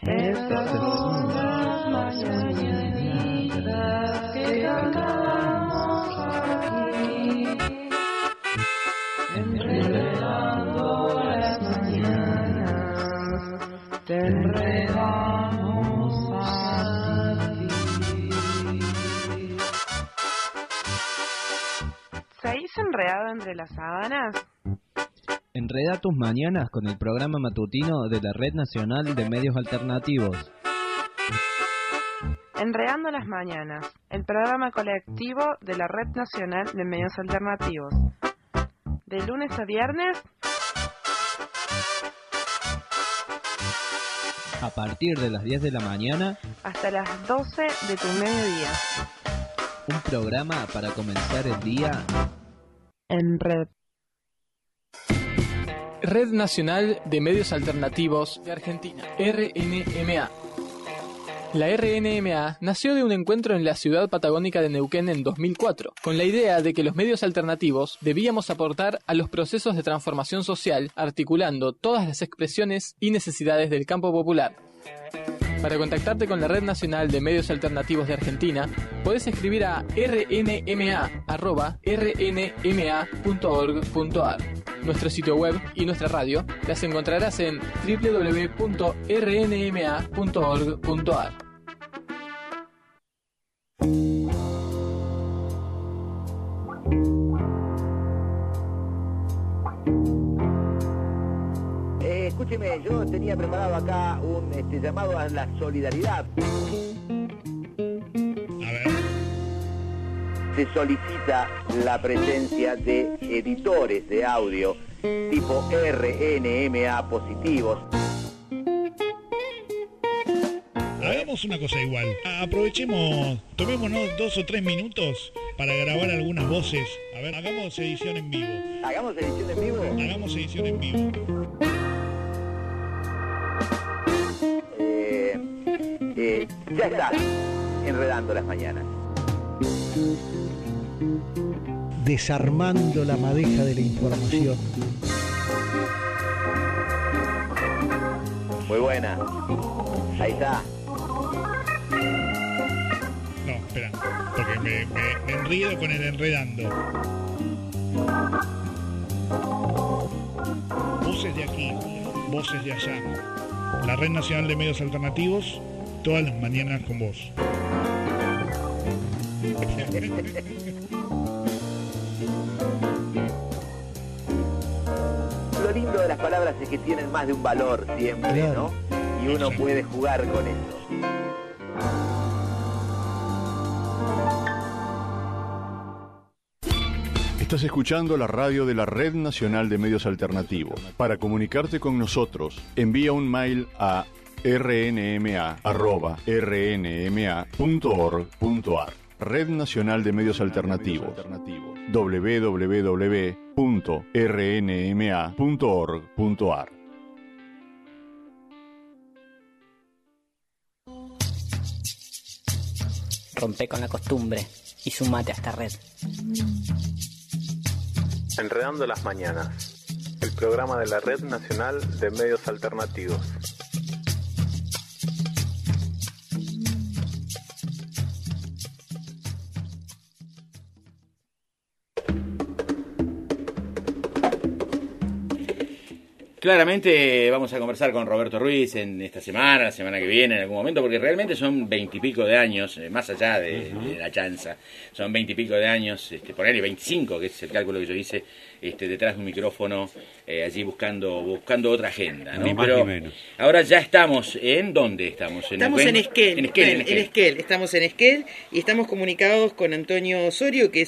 Estas son las mañanitas que cantamos aquí, enredando las mañanas, te enredamos a ti. ¿Seguís enredado entre las sábanas? Enreda tus mañanas con el programa matutino de la Red Nacional de Medios Alternativos. Enredando las mañanas, el programa colectivo de la Red Nacional de Medios Alternativos. De lunes a viernes, A partir de las 10 de la mañana, hasta las 12 de tu mediodía. un programa para comenzar el día En red. Red Nacional de Medios Alternativos de Argentina, RNMA. La RNMA nació de un encuentro en la ciudad patagónica de Neuquén en 2004, con la idea de que los medios alternativos debíamos aportar a los procesos de transformación social, articulando todas las expresiones y necesidades del campo popular. Para contactarte con la Red Nacional de Medios Alternativos de Argentina, podés escribir a rnma@rnma.org.ar. Nuestro sitio web y nuestra radio las encontrarás en www.rnma.org.ar. Escúcheme, yo tenía preparado acá un llamado a la solidaridad. A ver. Se solicita la presencia de editores de audio tipo RNMA positivos. Hagamos una cosa igual. Aprovechemos, tomémonos 2 o 3 minutos para grabar algunas voces. A ver, hagamos edición en vivo. ¿Hagamos edición en vivo? Hagamos edición en vivo. Ya está, enredando las mañanas. Desarmando la madeja de la información. Muy buena. Ahí está. No, espera, porque me enredo con el enredando. Voces de aquí, voces de allá. La Red Nacional de Medios Alternativos, todas las mañanas con vos. Lo lindo de las palabras es que tienen más de un valor siempre, Claro. ¿no? Y uno puede jugar con eso. Estás escuchando la radio de la Red Nacional de Medios Alternativos. Para comunicarte con nosotros, envía un mail a rnma@rnma.org.ar. Red Nacional de Medios Alternativos. www.rnma.org.ar. Rompe con la costumbre y sumate a esta red. Enredando las mañanas, el programa de la Red Nacional de Medios Alternativos. Claramente vamos a conversar con Roberto Ruiz en esta semana, la semana que viene, en algún momento, porque realmente son 20 y pico de años, más allá de la chanza, son 20 y pico de años, ponerle 25, que es el cálculo que yo hice, detrás de un micrófono, allí buscando otra agenda, ¿no? Ni más Pero ni menos. ahora ya estamos, ¿en dónde estamos? Estamos en Esquel, estamos en Esquel y estamos comunicados con Antonio Osorio, que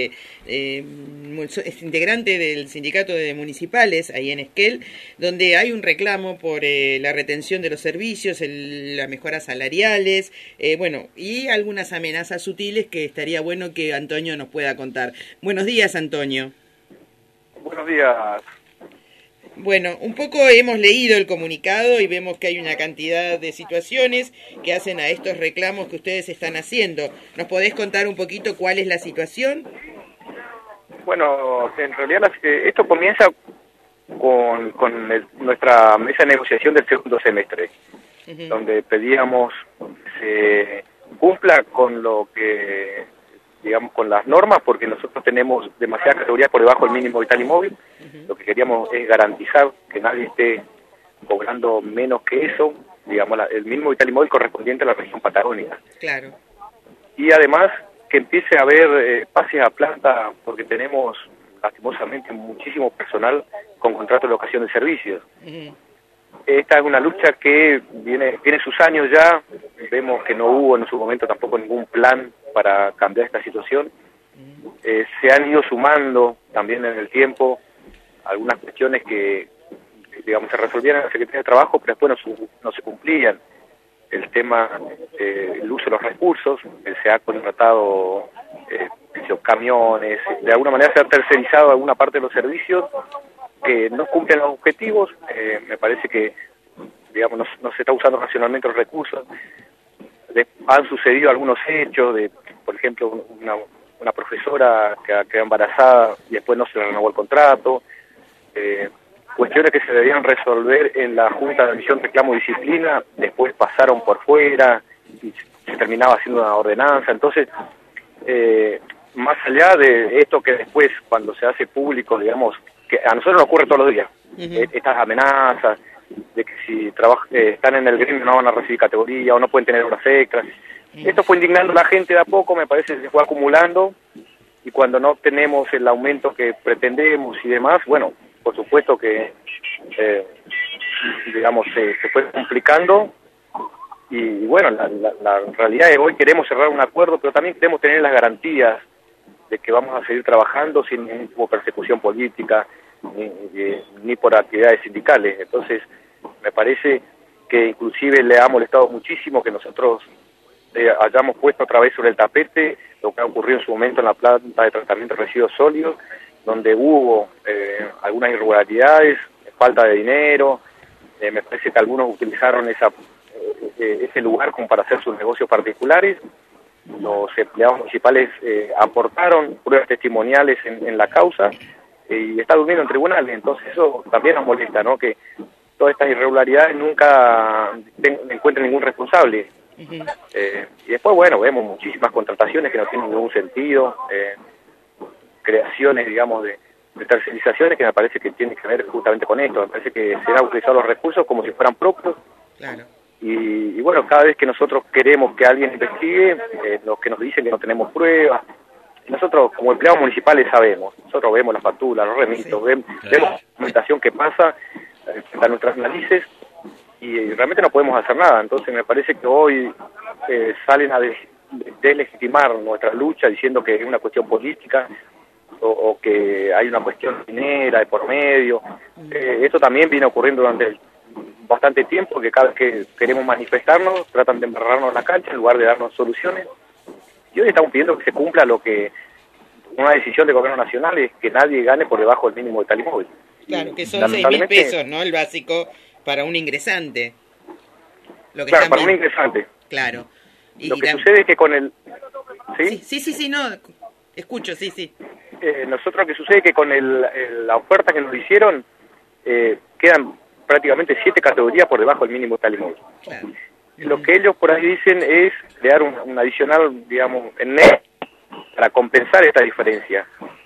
es integrante del sindicato de municipales ahí en Esquel, donde hay un reclamo por la retención de los servicios, las mejoras salariales, y algunas amenazas sutiles que estaría bueno que Antonio nos pueda contar. Buenos días, Antonio. Buenos días. Bueno, un poco hemos leído el comunicado y vemos que hay una cantidad de situaciones que hacen a estos reclamos que ustedes están haciendo. ¿Nos podés contar un poquito cuál es la situación? Bueno, en realidad esto comienza con nuestra mesa de negociación del segundo semestre. donde pedíamos que se cumpla con lo que, digamos, con las normas, porque nosotros tenemos demasiadas categorías por debajo del mínimo vital y móvil. Lo que queríamos es garantizar que nadie esté cobrando menos que eso, digamos, el mínimo vital y móvil correspondiente a la región patagónica. Claro. Y además que empiece a haber pases a planta, porque tenemos lastimosamente muchísimo personal con contrato de locación de servicios. Esta es una lucha que tiene sus años ya. Vemos que no hubo en su momento tampoco ningún plan para cambiar esta situación. Se han ido sumando también en el tiempo algunas cuestiones que, digamos, se resolvían en la Secretaría de Trabajo, pero después no se cumplían. El tema, el uso de los recursos, se ha contratado camiones, de alguna manera se ha tercerizado alguna parte de los servicios que no cumplen los objetivos. Me parece que, digamos, no se está usando racionalmente los recursos. Han sucedido algunos hechos de, por ejemplo, una profesora que quedó embarazada y después no se le renovó el contrato. Cuestiones que se debían resolver en la Junta de Admisión, Reclamo y Disciplina, después pasaron por fuera y se terminaba haciendo una ordenanza. Entonces, más allá de esto que después, cuando se hace público, digamos, que a nosotros nos ocurre todos los días, estas amenazas de que si están en el gremio no van a recibir categoría o no pueden tener horas extras. Esto fue indignando a la gente de a poco, me parece que se fue acumulando, y cuando no tenemos el aumento que pretendemos y demás, bueno, por supuesto que, digamos, se fue complicando. Y bueno, la realidad es que hoy queremos cerrar un acuerdo, pero también queremos tener las garantías de que vamos a seguir trabajando sin ningún tipo de persecución política ni por actividades sindicales. Entonces, me parece que inclusive le ha molestado muchísimo que nosotros hayamos puesto otra vez sobre el tapete lo que ha ocurrido en su momento en la planta de tratamiento de residuos sólidos, donde hubo algunas irregularidades, falta de dinero. Me parece que algunos utilizaron ese lugar como para hacer sus negocios particulares. Los empleados municipales aportaron pruebas testimoniales en la causa y está durmiendo en tribunales. Entonces eso también nos molesta, ¿no? Que todas estas irregularidades nunca encuentren ningún responsable. Y después, bueno, vemos muchísimas contrataciones que no tienen ningún sentido, creaciones, digamos, de tercerizaciones que me parece que tienen que ver justamente con esto. Me parece que se han utilizado los recursos como si fueran propios. Claro. Y bueno, cada vez que nosotros queremos que alguien investigue, los que nos dicen que no tenemos pruebas, nosotros como empleados municipales sabemos, nosotros vemos las facturas, los remitos, vemos la documentación que pasa a nuestras narices y realmente no podemos hacer nada. Entonces me parece que hoy salen a deslegitimar nuestra lucha diciendo que es una cuestión política o que hay una cuestión minera de por medio. Esto también viene ocurriendo durante bastante tiempo, que cada vez que queremos manifestarnos tratan de embarrarnos en la cancha en lugar de darnos soluciones. Y hoy estamos pidiendo que se cumpla lo que una decisión del gobierno nacional es que nadie gane por debajo del mínimo vital y móvil. Claro, que son 6.000 pesos, ¿no? El básico para un ingresante. Lo que claro, para un ingresante. Claro. Y lo que sucede es que con el... Sí, no, escucho, sí. Nosotros lo que sucede es que con la oferta que nos hicieron quedan prácticamente 7 categorías por debajo del mínimo vital y móvil. Claro. Lo que ellos por ahí dicen es crear un adicional, digamos, en net para compensar esta diferencia.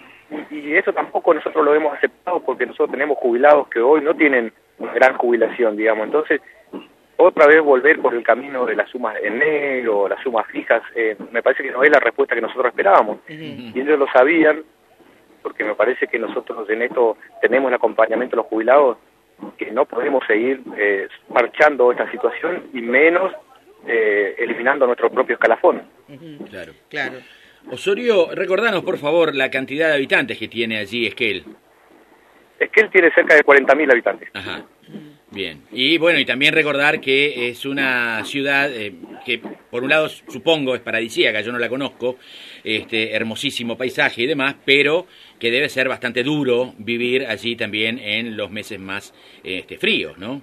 Y eso tampoco nosotros lo hemos aceptado porque nosotros tenemos jubilados que hoy no tienen una gran jubilación, digamos. Entonces, otra vez volver por el camino de las sumas en negro, las sumas fijas, me parece que no es la respuesta que nosotros esperábamos. Y ellos lo sabían, porque me parece que nosotros en esto tenemos el acompañamiento de los jubilados, que no podemos seguir marchando esta situación y menos eliminando nuestro propio escalafón. Claro. Osorio, recordanos por favor la cantidad de habitantes que tiene allí Esquel. Esquel tiene cerca de 40.000 habitantes. Ajá. Bien. Y bueno, y también recordar que es una ciudad que por un lado supongo es paradisíaca, yo no la conozco, hermosísimo paisaje y demás, pero que debe ser bastante duro vivir allí también en los meses más fríos, ¿no?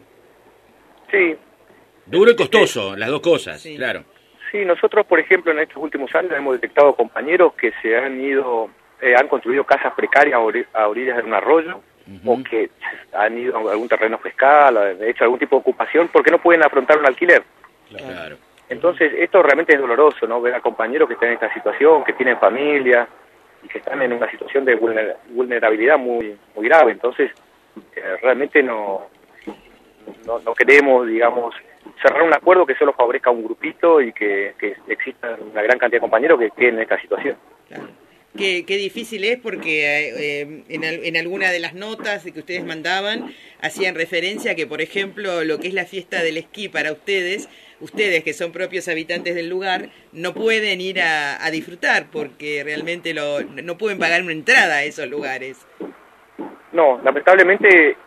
Sí. Duro y costoso, las dos cosas, sí. Claro. Sí, nosotros, por ejemplo, en estos últimos años hemos detectado compañeros que se han construido casas precarias a orillas de un arroyo, o que han ido a algún terreno fiscal, han hecho algún tipo de ocupación, porque no pueden afrontar un alquiler. Claro. Entonces, esto realmente es doloroso, ¿no? Ver a compañeros que están en esta situación, que tienen familia y que están en una situación de vulnerabilidad muy grave. Entonces, realmente no queremos, digamos, cerrar un acuerdo que solo favorezca a un grupito y que exista una gran cantidad de compañeros que queden en esta situación. Claro. Qué difícil es porque en alguna de las notas que ustedes mandaban hacían referencia a que, por ejemplo, lo que es la fiesta del esquí para ustedes que son propios habitantes del lugar, no pueden ir a disfrutar porque realmente no pueden pagar una entrada a esos lugares. No, lamentablemente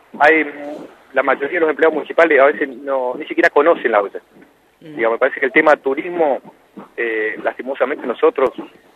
la mayoría de los empleados municipales a veces ni siquiera conocen la olla. Digamos, me parece que el tema turismo, lastimosamente nosotros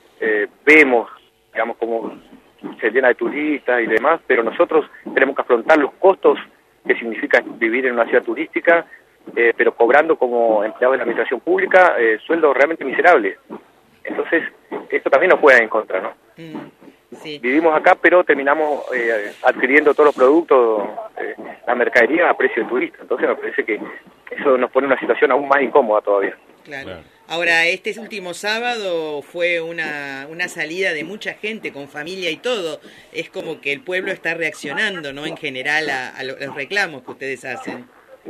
vemos, digamos, como se llena de turistas y demás, pero nosotros tenemos que afrontar los costos que significa vivir en una ciudad turística, pero cobrando como empleados de la administración pública sueldos realmente miserables. Entonces, esto también nos juega en contra, ¿no? Sí. Vivimos acá, pero terminamos adquiriendo todos los productos, la mercadería a precio de turista. Entonces me parece que eso nos pone en una situación aún más incómoda todavía. Claro. Ahora, este último sábado fue una salida de mucha gente, con familia y todo. Es como que el pueblo está reaccionando, ¿no? En general a los reclamos que ustedes hacen.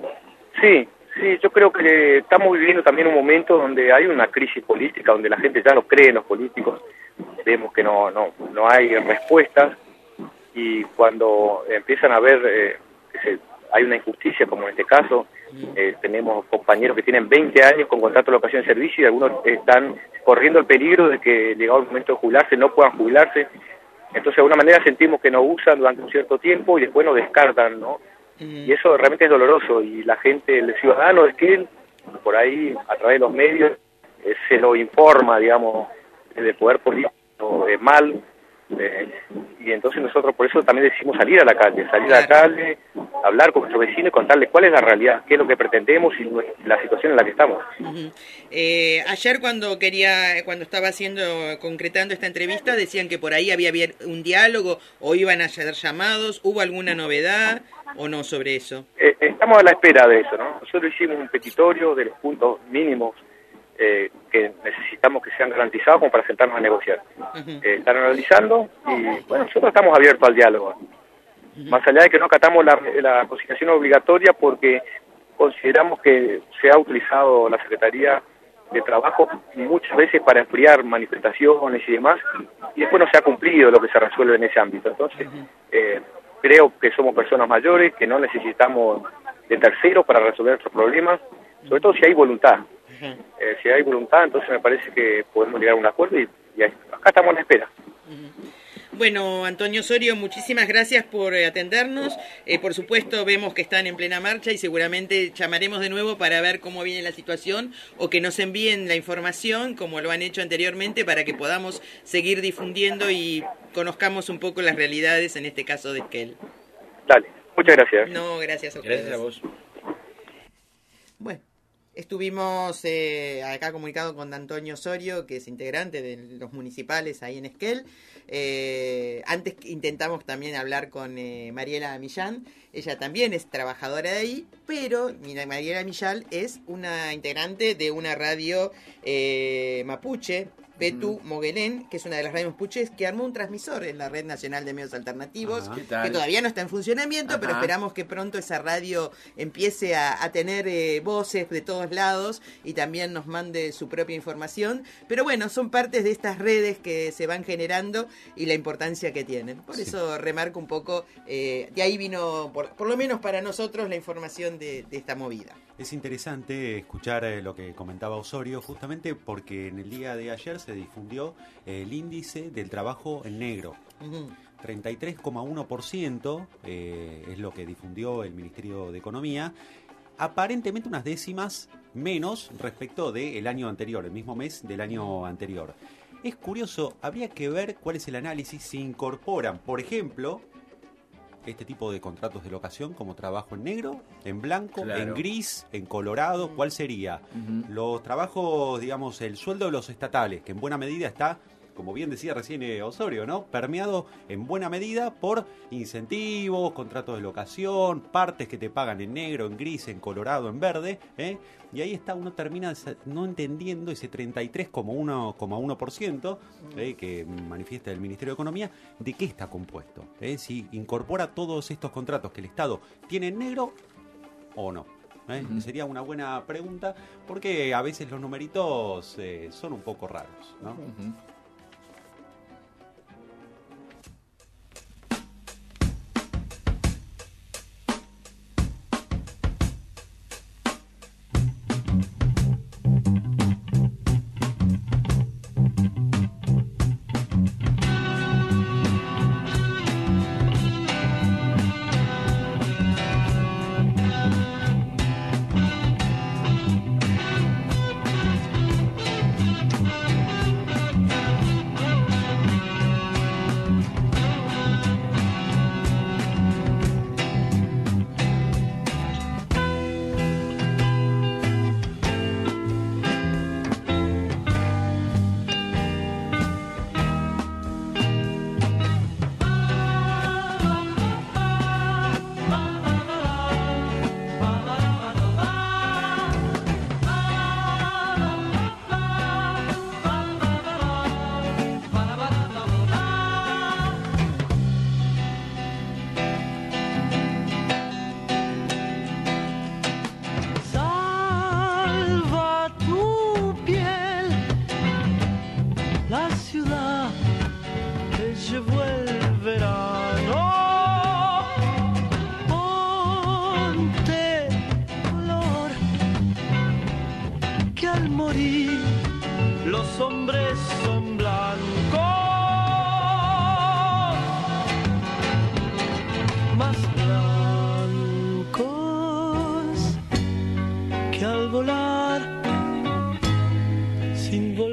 Sí, yo creo que estamos viviendo también un momento donde hay una crisis política, donde la gente ya no cree en los políticos. Vemos que no hay respuestas, y cuando empiezan a ver hay una injusticia, como en este caso, tenemos compañeros que tienen 20 años con contrato de locación de servicio y algunos están corriendo el peligro de que llegado el momento de jubilarse no puedan jubilarse. Entonces de alguna manera sentimos que nos usan durante un cierto tiempo y después nos descartan, ¿no? Y eso realmente es doloroso, y la gente, el ciudadano de Esquel, por ahí a través de los medios se lo informa, digamos, del poder político mal, y entonces nosotros por eso también decimos salir a la calle, hablar con nuestros vecinos y contarles cuál es la realidad, qué es lo que pretendemos y la situación en la que estamos. Ayer cuando estaba concretando esta entrevista, decían que por ahí había un diálogo o iban a ser llamados. ¿Hubo alguna novedad o no sobre eso? Estamos a la espera de eso, ¿no? Nosotros hicimos un petitorio de los puntos mínimos que necesitamos que sean garantizados como para sentarnos a negociar. Están analizando y bueno, nosotros estamos abiertos al diálogo. Más allá de que no acatamos la conciliación obligatoria porque consideramos que se ha utilizado la Secretaría de Trabajo muchas veces para enfriar manifestaciones y demás, y después no se ha cumplido lo que se resuelve en ese ámbito. Entonces, creo que somos personas mayores, que no necesitamos de terceros para resolver nuestros problemas, sobre todo si hay voluntad. Si hay voluntad, entonces me parece que podemos llegar a un acuerdo y acá estamos en espera. Bueno, Antonio Osorio, muchísimas gracias por atendernos. Por supuesto, vemos que están en plena marcha y seguramente llamaremos de nuevo para ver cómo viene la situación o que nos envíen la información, como lo han hecho anteriormente, para que podamos seguir difundiendo y conozcamos un poco las realidades, en este caso de Esquel. Dale, muchas gracias. No, gracias a ustedes. Gracias a vos. Bueno. Estuvimos acá comunicado con Antonio Osorio, que es integrante de los municipales ahí en Esquel. Antes intentamos también hablar con Mariela Millán. Ella también es trabajadora de ahí, pero Mariela Millán es una integrante de una radio mapuche, Petu Moguelén, que es una de las radios mapuches que armó un transmisor en la Red Nacional de Medios Alternativos, que todavía no está en funcionamiento, pero esperamos que pronto esa radio empiece a tener voces de todos lados y también nos mande su propia información. Pero bueno, son partes de estas redes que se van generando y la importancia que tienen. Por eso remarco un poco, de ahí vino, por lo menos para nosotros, la información de esta movida. Es interesante escuchar lo que comentaba Osorio, justamente porque en el día de ayer se difundió el índice del trabajo en negro. 33,1% es lo que difundió el Ministerio de Economía, aparentemente unas décimas menos respecto del año anterior, el mismo mes del año anterior. Es curioso, habría que ver cuál es el análisis si incorporan, por ejemplo, este tipo de contratos de locación como trabajo en negro, en blanco, en gris, en colorado. ¿Cuál sería? Los trabajos, digamos, el sueldo de los estatales, que en buena medida está como bien decía recién Osorio, ¿no? Permeado en buena medida por incentivos, contratos de locación, partes que te pagan en negro, en gris, en colorado, en verde, y ahí está, uno termina no entendiendo ese 33,1% que manifiesta el Ministerio de Economía, de qué está compuesto, si incorpora todos estos contratos que el Estado tiene en negro o no. Sería una buena pregunta, porque a veces los numeritos son un poco raros, ¿no? Sin volar